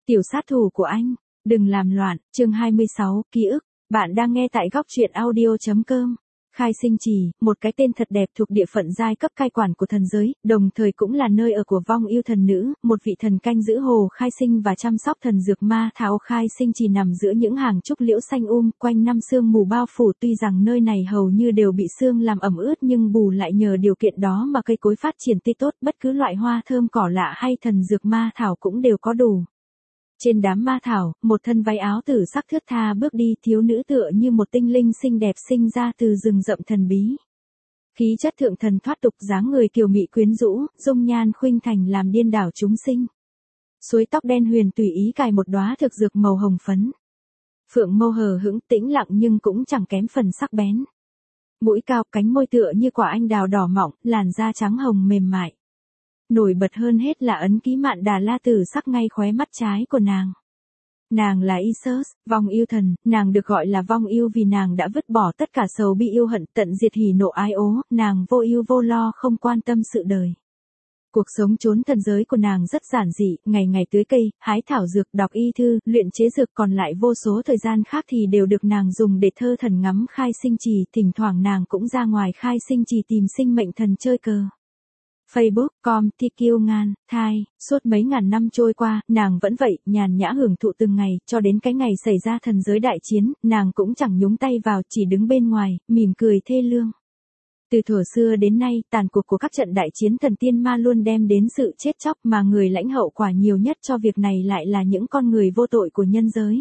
Tiểu sát thủ của anh, đừng làm loạn, chương 26, ký ức, bạn đang nghe tại góc truyện audio.com. Khai Sinh Trì, một cái tên thật đẹp thuộc địa phận giai cấp cai quản của thần giới, đồng thời cũng là nơi ở của vong yêu thần nữ, một vị thần canh giữ hồ khai sinh và chăm sóc thần dược ma thảo. Khai Sinh Trì nằm giữa những hàng trúc liễu xanh quanh năm sương mù bao phủ, tuy rằng nơi này hầu như đều bị sương làm ẩm ướt nhưng bù lại nhờ điều kiện đó mà cây cối phát triển tươi tốt, bất cứ loại hoa thơm cỏ lạ hay thần dược ma thảo cũng đều có đủ. Trên đám ma thảo, một thân váy áo tử sắc thướt tha bước đi, thiếu nữ tựa như một tinh linh xinh đẹp sinh ra từ rừng rậm thần bí. Khí chất thượng thần thoát tục, dáng người kiều mị quyến rũ, dung nhan khuynh thành làm điên đảo chúng sinh. Suối tóc đen huyền tùy ý cài một đóa thực dược màu hồng phấn. Phượng mâu hờ hững tĩnh lặng nhưng cũng chẳng kém phần sắc bén. Mũi cao, cánh môi tựa như quả anh đào đỏ mọng, làn da trắng hồng mềm mại. Nổi bật hơn hết là ấn ký mạn đà la tử sắc ngay khóe mắt trái của nàng. Nàng là Isis, vong yêu thần, nàng được gọi là vong yêu vì nàng đã vứt bỏ tất cả sầu bi yêu hận, tận diệt hỉ nộ ái ố, nàng vô ưu vô lo không quan tâm sự đời. Cuộc sống chốn thần giới của nàng rất giản dị, ngày ngày tưới cây, hái thảo dược, đọc y thư, luyện chế dược, còn lại vô số thời gian khác thì đều được nàng dùng để thơ thần ngắm Khai Sinh Trì, thỉnh thoảng nàng cũng ra ngoài Khai Sinh Trì tìm sinh mệnh thần chơi cờ. Facebook.com TQ Ngan, Thai, suốt mấy ngàn năm trôi qua, nàng vẫn vậy, nhàn nhã hưởng thụ từng ngày, cho đến cái ngày xảy ra thần giới đại chiến, nàng cũng chẳng nhúng tay vào, chỉ đứng bên ngoài, mỉm cười thê lương. Từ thuở xưa đến nay, tàn cuộc của các trận đại chiến thần tiên ma luôn đem đến sự chết chóc, mà người lãnh hậu quả nhiều nhất cho việc này lại là những con người vô tội của nhân giới.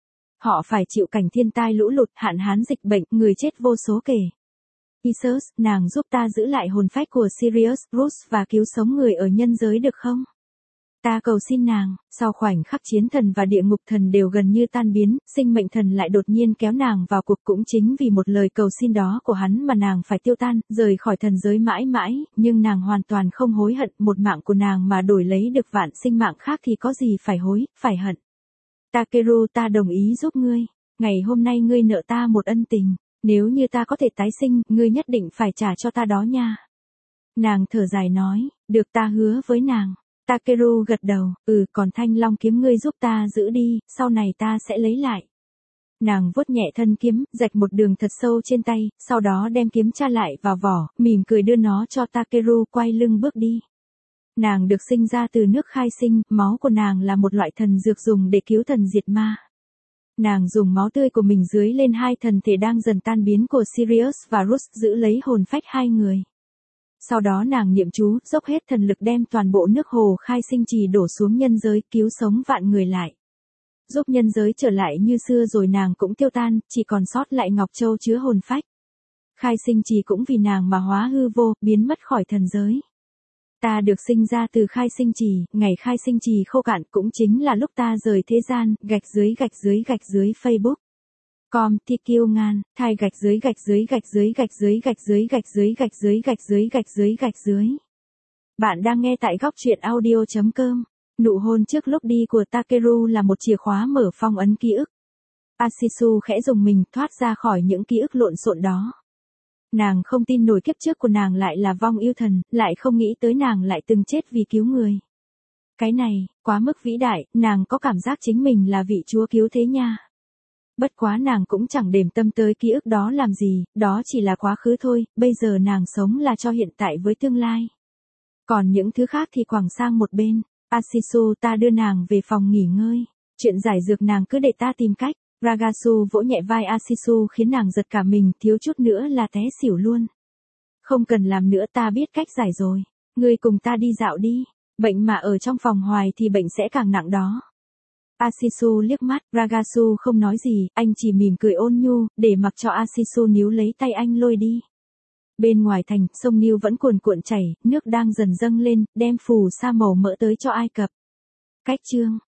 Họ phải chịu cảnh thiên tai lũ lụt, hạn hán dịch bệnh, người chết vô số kể. Isis, nàng giúp ta giữ lại hồn phách của Sirius, Bruce và cứu sống người ở nhân giới được không? Ta cầu xin nàng. Sau khoảnh khắc chiến thần và địa ngục thần đều gần như tan biến, sinh mệnh thần lại đột nhiên kéo nàng vào cuộc, cũng chính vì một lời cầu xin đó của hắn mà nàng phải tiêu tan, rời khỏi thần giới mãi mãi, nhưng nàng hoàn toàn không hối hận, một mạng của nàng mà đổi lấy được vạn sinh mạng khác thì có gì phải hối, phải hận. Takeru, ta đồng ý giúp ngươi. Ngày hôm nay ngươi nợ ta một ân tình. Nếu như ta có thể tái sinh, ngươi nhất định phải trả cho ta đó nha. Nàng thở dài nói, được, ta hứa với nàng. Takeru gật đầu, còn thanh long kiếm ngươi giúp ta giữ đi, sau này ta sẽ lấy lại. Nàng vuốt nhẹ thân kiếm, rạch một đường thật sâu trên tay, sau đó đem kiếm tra lại vào vỏ, mỉm cười đưa nó cho Takeru, quay lưng bước đi. Nàng được sinh ra từ nước khai sinh, máu của nàng là một loại thần dược dùng để cứu thần diệt ma. Nàng dùng máu tươi của mình dưới lên hai thần thể đang dần tan biến của Sirius và Rus, giữ lấy hồn phách hai người. Sau đó nàng niệm chú, dốc hết thần lực đem toàn bộ nước hồ Khai Sinh Trì đổ xuống nhân giới, cứu sống vạn người lại. Giúp nhân giới trở lại như xưa rồi nàng cũng tiêu tan, chỉ còn sót lại Ngọc Châu chứa hồn phách. Khai Sinh Trì cũng vì nàng mà hóa hư vô, biến mất khỏi thần giới. Ta được sinh ra từ Khai Sinh Trì, ngày Khai Sinh Trì khô cạn cũng chính là lúc ta rời thế gian, ____ Facebook. Com TQ Ngan, Thai __________________. Bạn đang nghe tại góc truyện audio.com. Nụ hôn trước lúc đi của Takeru là một chìa khóa mở phong ấn ký ức. Asisu khẽ dùng mình thoát ra khỏi những ký ức lộn xộn đó. Nàng không tin nổi kiếp trước của nàng lại là vong yêu thần, lại không nghĩ tới nàng lại từng chết vì cứu người. Cái này, quá mức vĩ đại, nàng có cảm giác chính mình là vị chúa cứu thế nha. Bất quá nàng cũng chẳng đềm tâm tới ký ức đó làm gì, đó chỉ là quá khứ thôi, bây giờ nàng sống là cho hiện tại với tương lai. Còn những thứ khác thì quẳng sang một bên. Asisu, ta đưa nàng về phòng nghỉ ngơi. Chuyện giải dược nàng cứ để ta tìm cách. Ragasu vỗ nhẹ vai Asisu khiến nàng giật cả mình, thiếu chút nữa là té xỉu luôn. Không cần làm nữa, ta biết cách giải rồi. Ngươi cùng ta đi dạo đi. Bệnh mà ở trong phòng hoài thì bệnh sẽ càng nặng đó. Asisu liếc mắt, Ragasu không nói gì, anh chỉ mỉm cười ôn nhu, để mặc cho Asisu níu lấy tay anh lôi đi. Bên ngoài thành, sông Nil vẫn cuồn cuộn chảy, nước đang dần dâng lên, đem phù sa màu mỡ tới cho Ai Cập. Cách chương